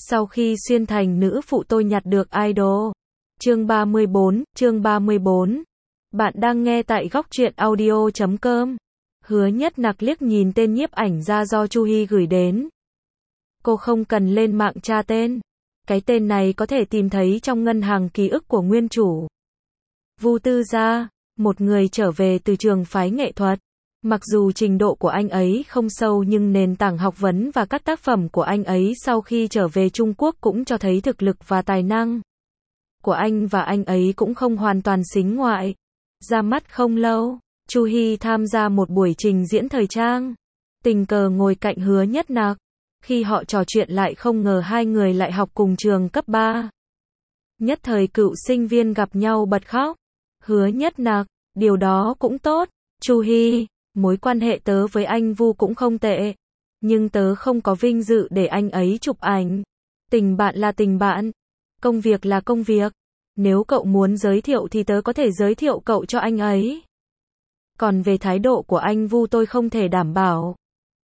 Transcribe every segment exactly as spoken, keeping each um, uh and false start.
Sau khi xuyên thành nữ phụ tôi nhặt được idol. Chương ba mươi bốn, chương ba mươi bốn. Bạn đang nghe tại góc truyện audio chấm com. Hứa Nhất Nặc liếc nhìn tên nhiếp ảnh gia do Chu Hy gửi đến. Cô không cần lên mạng tra tên. Cái tên này có thể tìm thấy trong ngân hàng ký ức của nguyên chủ. Vu Tư Gia, một người trở về từ trường phái nghệ thuật. Mặc dù trình độ của anh ấy không sâu nhưng nền tảng học vấn và các tác phẩm của anh ấy sau khi trở về Trung Quốc cũng cho thấy thực lực và tài năng của anh, và anh ấy cũng không hoàn toàn sính ngoại. Ra mắt không lâu, Chu Hy tham gia một buổi trình diễn thời trang. Tình cờ ngồi cạnh Hứa Nhất Nặc. Khi họ trò chuyện lại không ngờ hai người lại học cùng trường cấp ba. Nhất thời cựu sinh viên gặp nhau bật khóc. Hứa Nhất Nặc, điều đó cũng tốt. Chu Hy, mối quan hệ tớ với anh Vu cũng không tệ. Nhưng tớ không có vinh dự để anh ấy chụp ảnh. Tình bạn là tình bạn. Công việc là công việc. Nếu cậu muốn giới thiệu thì tớ có thể giới thiệu cậu cho anh ấy. Còn về thái độ của anh Vu tôi không thể đảm bảo.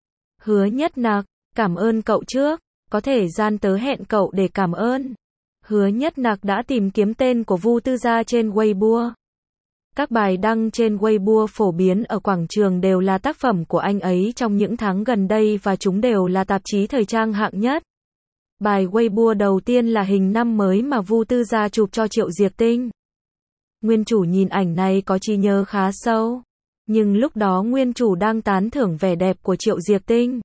Hứa Nhất Nặc, cảm ơn cậu trước. Có thể gian tớ hẹn cậu để cảm ơn. Hứa Nhất Nặc đã tìm kiếm tên của Vu Tư Gia trên Weibo. Các bài đăng trên Weibo phổ biến ở quảng trường đều là tác phẩm của anh ấy trong những tháng gần đây và chúng đều là tạp chí thời trang hạng nhất. Bài Weibo đầu tiên là hình năm mới mà Vu Tư Gia chụp cho Triệu Diệc Tinh. Nguyên chủ nhìn ảnh này có trí nhớ khá sâu. Nhưng lúc đó nguyên chủ đang tán thưởng vẻ đẹp của Triệu Diệc Tinh.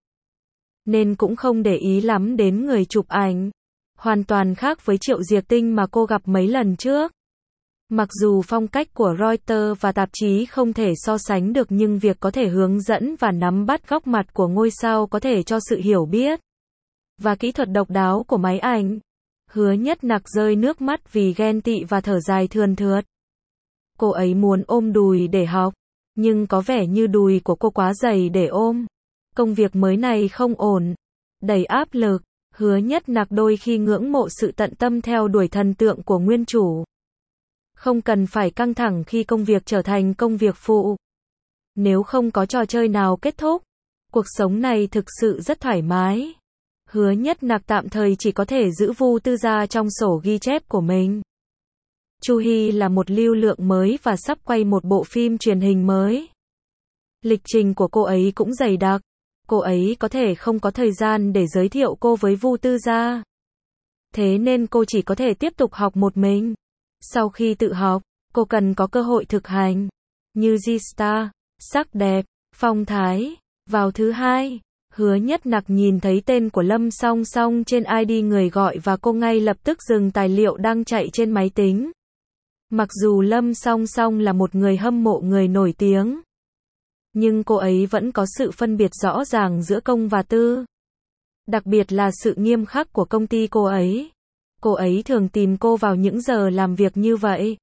Nên cũng không để ý lắm đến người chụp ảnh. Hoàn toàn khác với Triệu Diệc Tinh mà cô gặp mấy lần trước. Mặc dù phong cách của Reuters và tạp chí không thể so sánh được nhưng việc có thể hướng dẫn và nắm bắt góc mặt của ngôi sao có thể cho sự hiểu biết và kỹ thuật độc đáo của máy ảnh. Hứa Nhất Nặc rơi nước mắt vì ghen tị và thở dài thườn thượt. Cô ấy muốn ôm đùi để học, nhưng có vẻ như đùi của cô quá dày để ôm. Công việc mới này không ổn, đầy áp lực. Hứa Nhất Nặc đôi khi ngưỡng mộ sự tận tâm theo đuổi thần tượng của nguyên chủ. Không cần phải căng thẳng khi công việc trở thành công việc phụ. Nếu không có trò chơi nào kết thúc, cuộc sống này thực sự rất thoải mái. Hứa Nhất Nặc tạm thời chỉ có thể giữ Vu Tư Gia trong sổ ghi chép của mình. Chu Hy là một lưu lượng mới và sắp quay một bộ phim truyền hình mới. Lịch trình của cô ấy cũng dày đặc. Cô ấy có thể không có thời gian để giới thiệu cô với Vu Tư Gia. Thế nên cô chỉ có thể tiếp tục học một mình. Sau khi tự học, cô cần có cơ hội thực hành. Như G-Star, sắc đẹp, phong thái. Vào thứ hai, Hứa Nhất Nặc nhìn thấy tên của Lâm Song Song trên i đê người gọi và cô ngay lập tức dừng tài liệu đang chạy trên máy tính. Mặc dù Lâm Song Song là một người hâm mộ người nổi tiếng, nhưng cô ấy vẫn có sự phân biệt rõ ràng giữa công và tư. Đặc biệt là sự nghiêm khắc của công ty cô ấy. Cô ấy thường tìm cô vào những giờ làm việc như vậy.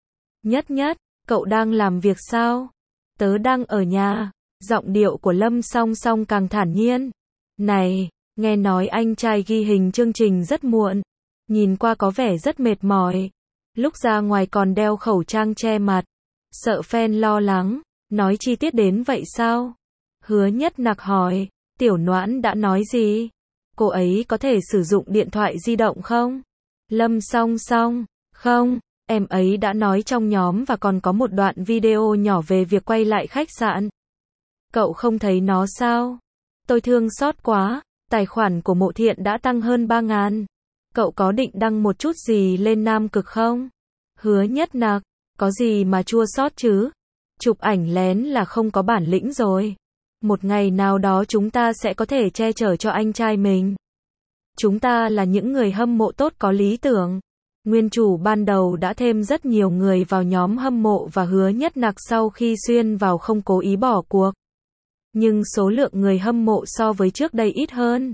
Nhất Nhất, cậu đang làm việc sao? Tớ đang ở nhà. Giọng điệu của Lâm Song Song càng thản nhiên. Này, nghe nói anh trai ghi hình chương trình rất muộn. Nhìn qua có vẻ rất mệt mỏi. Lúc ra ngoài còn đeo khẩu trang che mặt. Sợ fan lo lắng. Nói chi tiết đến vậy sao? Hứa Nhất Nặc hỏi. Tiểu Noãn đã nói gì? Cô ấy có thể sử dụng điện thoại di động không? Lâm Song Song. Không, em ấy đã nói trong nhóm và còn có một đoạn video nhỏ về việc quay lại khách sạn. Cậu không thấy nó sao? Tôi thương xót quá. Tài khoản của Mộ Thiện đã tăng hơn ba ngàn. Cậu có định đăng một chút gì lên Nam Cực không? Hứa Nhất Nặc. Có gì mà chua xót chứ? Chụp ảnh lén là không có bản lĩnh rồi. Một ngày nào đó chúng ta sẽ có thể che chở cho anh trai mình. Chúng ta là những người hâm mộ tốt có lý tưởng. Nguyên chủ ban đầu đã thêm rất nhiều người vào nhóm hâm mộ và Hứa Nhất Nặc sau khi xuyên vào không cố ý bỏ cuộc. Nhưng số lượng người hâm mộ so với trước đây ít hơn.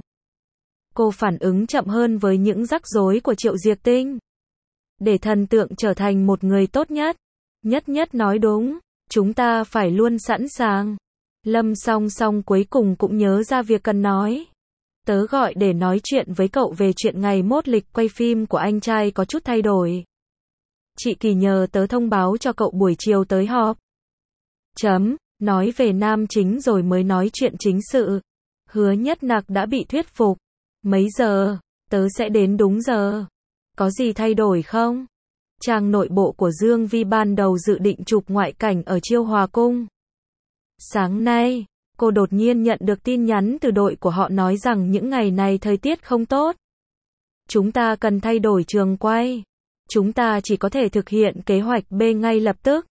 Cô phản ứng chậm hơn với những rắc rối của Triệu Diệc Tinh. Để thần tượng trở thành một người tốt nhất. Nhất Nhất nói đúng. Chúng ta phải luôn sẵn sàng. Lâm Song Song cuối cùng cũng nhớ ra việc cần nói. Tớ gọi để nói chuyện với cậu về chuyện ngày mốt lịch quay phim của anh trai có chút thay đổi. Chị Kỳ nhờ tớ thông báo cho cậu buổi chiều tới họp. Chấm, nói về nam chính rồi mới nói chuyện chính sự. Hứa Nhất Nặc đã bị thuyết phục. Mấy giờ? Tớ sẽ đến đúng giờ. Có gì thay đổi không? Trang nội bộ của Dương Vi ban đầu dự định chụp ngoại cảnh ở Chiêu Hòa Cung. Sáng nay, cô đột nhiên nhận được tin nhắn từ đội của họ nói rằng những ngày này thời tiết không tốt. Chúng ta cần thay đổi trường quay. Chúng ta chỉ có thể thực hiện kế hoạch B ngay lập tức.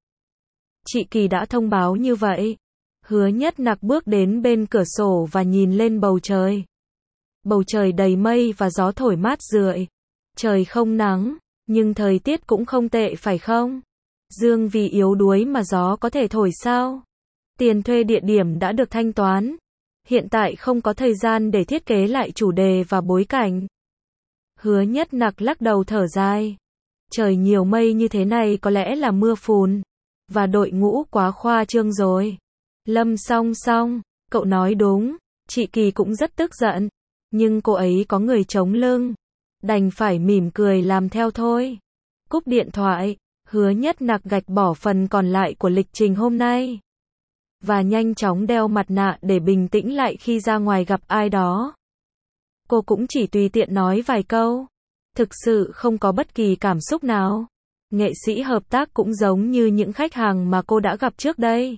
Chị Kỳ đã thông báo như vậy. Hứa Nhất Nặc bước đến bên cửa sổ và nhìn lên bầu trời. Bầu trời đầy mây và gió thổi mát rượi. Trời không nắng, nhưng thời tiết cũng không tệ phải không? Dương vì yếu đuối mà gió có thể thổi sao? Tiền thuê địa điểm đã được thanh toán. Hiện tại không có thời gian để thiết kế lại chủ đề và bối cảnh. Hứa Nhất Nặc lắc đầu thở dài. Trời nhiều mây như thế này có lẽ là mưa phùn. Và đội ngũ quá khoa trương rồi. Lâm Song Song, cậu nói đúng. Chị Kỳ cũng rất tức giận. Nhưng cô ấy có người chống lưng. Đành phải mỉm cười làm theo thôi. Cúp điện thoại, Hứa Nhất Nặc gạch bỏ phần còn lại của lịch trình hôm nay. Và nhanh chóng đeo mặt nạ để bình tĩnh lại khi ra ngoài gặp ai đó. Cô cũng chỉ tùy tiện nói vài câu. Thực sự không có bất kỳ cảm xúc nào. Nghệ sĩ hợp tác cũng giống như những khách hàng mà cô đã gặp trước đây.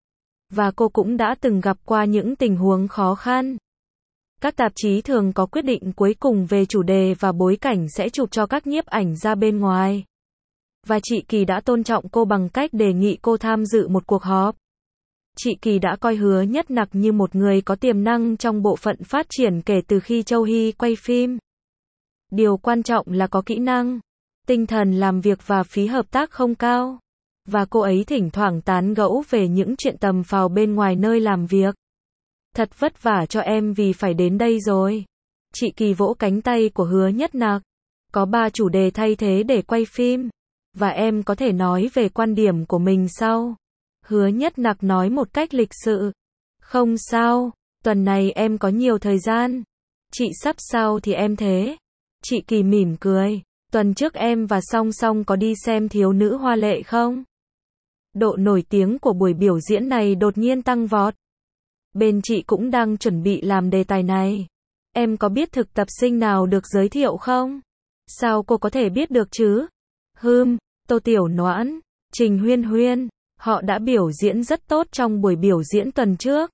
Và cô cũng đã từng gặp qua những tình huống khó khăn. Các tạp chí thường có quyết định cuối cùng về chủ đề và bối cảnh sẽ chụp cho các nhiếp ảnh ra bên ngoài. Và chị Kỳ đã tôn trọng cô bằng cách đề nghị cô tham dự một cuộc họp. Chị Kỳ đã coi Hứa Nhất Nặc như một người có tiềm năng trong bộ phận phát triển kể từ khi Châu Hy quay phim. Điều quan trọng là có kỹ năng, tinh thần làm việc và phí hợp tác không cao. Và cô ấy thỉnh thoảng tán gẫu về những chuyện tầm phào bên ngoài nơi làm việc. Thật vất vả cho em vì phải đến đây rồi. Chị Kỳ vỗ cánh tay của Hứa Nhất Nặc. Có ba chủ đề thay thế để quay phim. Và em có thể nói về quan điểm của mình sau. Hứa Nhất Nặc nói một cách lịch sự. Không sao, tuần này em có nhiều thời gian. Chị sắp sao thì em thế. Chị Kỳ mỉm cười. Tuần trước em và Song Song có đi xem Thiếu nữ hoa lệ không? Độ nổi tiếng của buổi biểu diễn này đột nhiên tăng vọt. Bên chị cũng đang chuẩn bị làm đề tài này. Em có biết thực tập sinh nào được giới thiệu không? Sao cô có thể biết được chứ? Hừm, Tô Tiểu Noãn, Trình Huyên Huyên, họ đã biểu diễn rất tốt trong buổi biểu diễn tuần trước.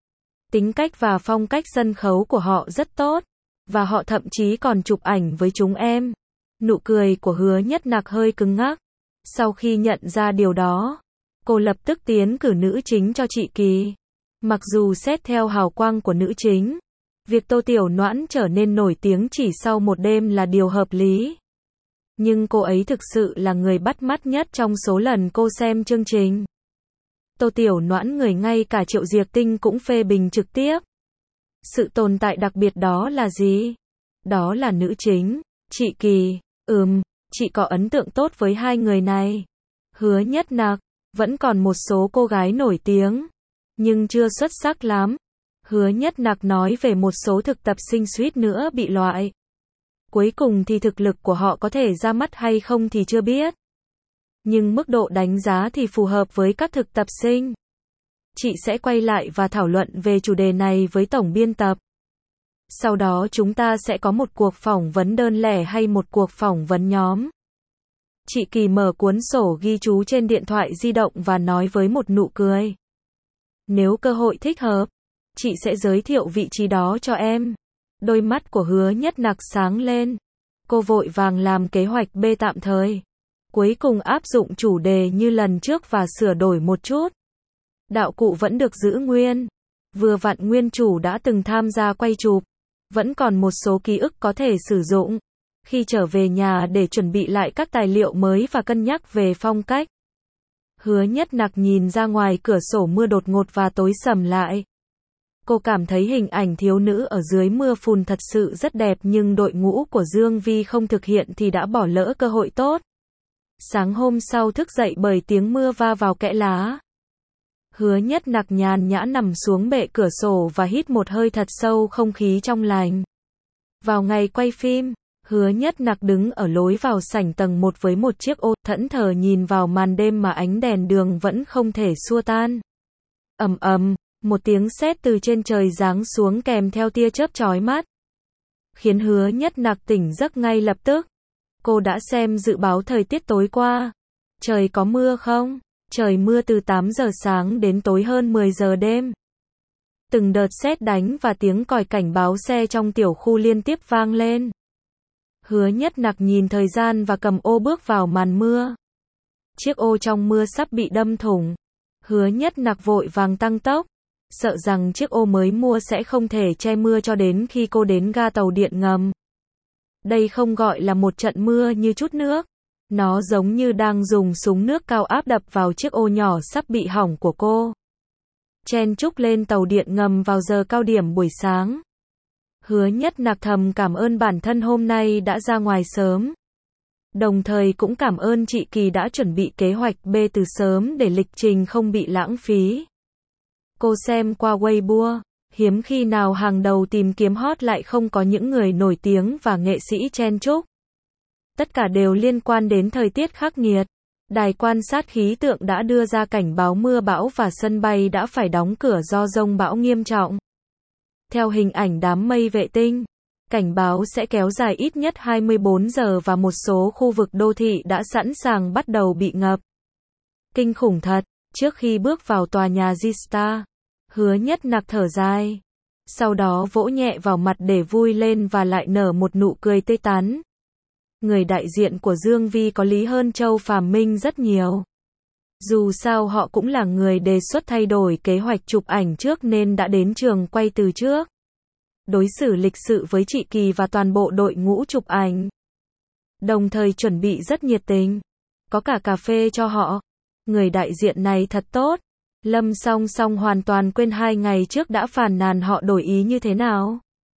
Tính cách và phong cách sân khấu của họ rất tốt. Và họ thậm chí còn chụp ảnh với chúng em. Nụ cười của Hứa Nhất Nặc hơi cứng ngắc. Sau khi nhận ra điều đó, cô lập tức tiến cử nữ chính cho chị Kỳ. Mặc dù xét theo hào quang của nữ chính, việc Tô Tiểu Noãn trở nên nổi tiếng chỉ sau một đêm là điều hợp lý. Nhưng cô ấy thực sự là người bắt mắt nhất trong số lần cô xem chương trình. Tô Tiểu Noãn người ngay cả Triệu Diệc Tinh cũng phê bình trực tiếp. Sự tồn tại đặc biệt đó là gì? Đó là nữ chính. Chị Kỳ, ừm, chị có ấn tượng tốt với hai người này. Hứa Nhất Nặc, vẫn còn một số cô gái nổi tiếng, nhưng chưa xuất sắc lắm. Hứa Nhất Nặc nói về một số thực tập sinh suýt nữa bị loại. Cuối cùng thì thực lực của họ có thể ra mắt hay không thì chưa biết. Nhưng mức độ đánh giá thì phù hợp với các thực tập sinh. Chị sẽ quay lại và thảo luận về chủ đề này với tổng biên tập. Sau đó chúng ta sẽ có một cuộc phỏng vấn đơn lẻ hay một cuộc phỏng vấn nhóm. Chị Kỳ mở cuốn sổ ghi chú trên điện thoại di động và nói với một nụ cười. Nếu cơ hội thích hợp, chị sẽ giới thiệu vị trí đó cho em. Đôi mắt của Hứa Nhất Nặc sáng lên. Cô vội vàng làm kế hoạch B tạm thời. Cuối cùng áp dụng chủ đề như lần trước và sửa đổi một chút. Đạo cụ vẫn được giữ nguyên. Vừa vặn nguyên chủ đã từng tham gia quay chụp. Vẫn còn một số ký ức có thể sử dụng. Khi trở về nhà để chuẩn bị lại các tài liệu mới và cân nhắc về phong cách. Hứa Nhất Nặc nhìn ra ngoài cửa sổ mưa đột ngột và tối sầm lại. Cô cảm thấy hình ảnh thiếu nữ ở dưới mưa phùn thật sự rất đẹp nhưng đội ngũ của Dương Vi không thực hiện thì đã bỏ lỡ cơ hội tốt. Sáng hôm sau thức dậy bởi tiếng mưa va vào kẽ lá. Hứa Nhất Nặc nhàn nhã nằm xuống bệ cửa sổ và hít một hơi thật sâu không khí trong lành. Vào ngày quay phim, Hứa Nhất Nặc đứng ở lối vào sảnh tầng một với một chiếc ô, thẫn thờ nhìn vào màn đêm mà ánh đèn đường vẫn không thể xua tan. Ầm ầm, một tiếng sét từ trên trời giáng xuống kèm theo tia chớp chói mắt. khiến Hứa Nhất Nặc tỉnh giấc ngay lập tức. Cô đã xem dự báo thời tiết tối qua. Trời có mưa không? Trời mưa từ tám giờ sáng đến tối hơn mười giờ đêm. Từng đợt sét đánh và tiếng còi cảnh báo xe trong tiểu khu liên tiếp vang lên. Hứa Nhất Nặc nhìn thời gian và cầm ô bước vào màn mưa. Chiếc ô trong mưa sắp bị đâm thủng. Hứa Nhất Nặc vội vàng tăng tốc, sợ rằng chiếc ô mới mua sẽ không thể che mưa cho đến khi cô đến ga tàu điện ngầm. Đây không gọi là một trận mưa như chút nước. Nó giống như đang dùng súng nước cao áp đập vào chiếc ô nhỏ sắp bị hỏng của cô. Chen chúc lên tàu điện ngầm vào giờ cao điểm buổi sáng. Hứa Nhất Nặc thầm cảm ơn bản thân hôm nay đã ra ngoài sớm. Đồng thời cũng cảm ơn chị Kỳ đã chuẩn bị kế hoạch B từ sớm để lịch trình không bị lãng phí. Cô xem qua Weibo, hiếm khi nào hàng đầu tìm kiếm hot lại không có những người nổi tiếng và nghệ sĩ chen chúc. Tất cả đều liên quan đến thời tiết khắc nghiệt. Đài quan sát khí tượng đã đưa ra cảnh báo mưa bão và sân bay đã phải đóng cửa do dông bão nghiêm trọng. Theo hình ảnh đám mây vệ tinh, cảnh báo sẽ kéo dài ít nhất hai mươi bốn giờ và một số khu vực đô thị đã sẵn sàng bắt đầu bị ngập. Kinh khủng thật, trước khi bước vào tòa nhà G-Star, Hứa Nhất Nặc thở dài. Sau đó vỗ nhẹ vào mặt để vui lên và lại nở một nụ cười tươi tắn. Người đại diện của Dương Vi có lý hơn Châu Phàm Minh rất nhiều. Dù sao họ cũng là người đề xuất thay đổi kế hoạch chụp ảnh trước nên đã đến trường quay từ trước. Đối xử lịch sự với chị Kỳ và toàn bộ đội ngũ chụp ảnh. Đồng thời chuẩn bị rất nhiệt tình. Có cả cà phê cho họ. Người đại diện này thật tốt. Lâm Song Song hoàn toàn quên hai ngày trước đã phàn nàn họ đổi ý như thế nào.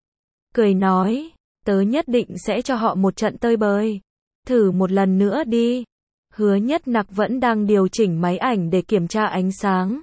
Cười nói, tớ nhất định sẽ cho họ một trận tơi bời. Thử một lần nữa đi. Hứa Nhất Nặc vẫn đang điều chỉnh máy ảnh để kiểm tra ánh sáng.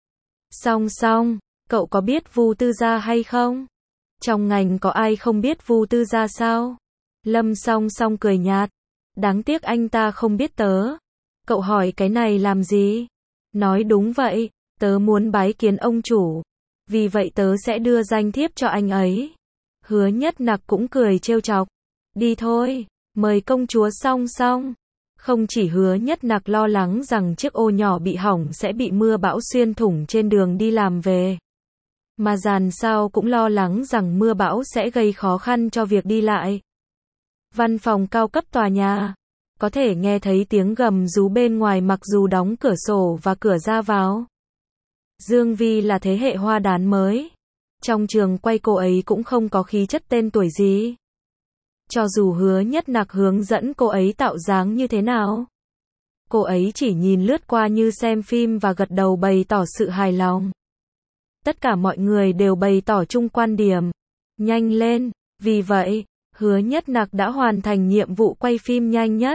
Song Song, cậu có biết Vu Tư Gia hay không? Trong ngành có ai không biết Vu Tư Gia sao? Lâm Song Song cười nhạt. Đáng tiếc anh ta không biết tớ. Cậu hỏi cái này làm gì? Nói đúng vậy, tớ muốn bái kiến ông chủ. Vì vậy tớ sẽ đưa danh thiếp cho anh ấy. Hứa Nhất Nặc cũng cười trêu chọc. Đi thôi, mời công chúa Song Song. Không chỉ Hứa Nhất Nặc lo lắng rằng chiếc ô nhỏ bị hỏng sẽ bị mưa bão xuyên thủng trên đường đi làm về. Mà dàn sao cũng lo lắng rằng mưa bão sẽ gây khó khăn cho việc đi lại. Văn phòng cao cấp tòa nhà. Có thể nghe thấy tiếng gầm rú bên ngoài mặc dù đóng cửa sổ và cửa ra vào. Dương Vi là thế hệ hoa đán mới. Trong trường quay cô ấy cũng không có khí chất tên tuổi gì. Cho dù Hứa Nhất Nặc hướng dẫn cô ấy tạo dáng như thế nào, cô ấy chỉ nhìn lướt qua như xem phim và gật đầu bày tỏ sự hài lòng. Tất cả mọi người đều bày tỏ chung quan điểm. Nhanh lên, vì vậy, Hứa Nhất Nặc đã hoàn thành nhiệm vụ quay phim nhanh nhất.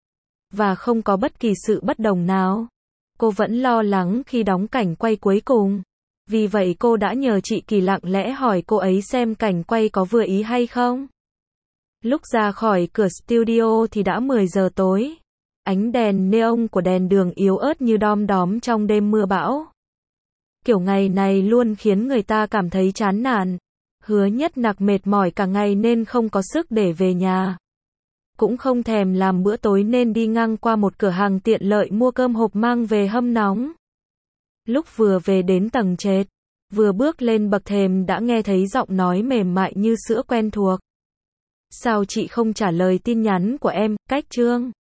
Và không có bất kỳ sự bất đồng nào. Cô vẫn lo lắng khi đóng cảnh quay cuối cùng. Vì vậy cô đã nhờ chị Kỳ lặng lẽ hỏi cô ấy xem cảnh quay có vừa ý hay không. Lúc ra khỏi cửa studio thì đã mười giờ tối. Ánh đèn neon của đèn đường yếu ớt như đom đóm trong đêm mưa bão. Kiểu ngày này luôn khiến người ta cảm thấy chán nản. Hứa Nhất Nặc mệt mỏi cả ngày nên không có sức để về nhà. Cũng không thèm làm bữa tối nên đi ngang qua một cửa hàng tiện lợi mua cơm hộp mang về hâm nóng. Lúc vừa về đến tầng trệt, vừa bước lên bậc thềm đã nghe thấy giọng nói mềm mại như sữa quen thuộc. Sao chị không trả lời tin nhắn của em, Cách Trương?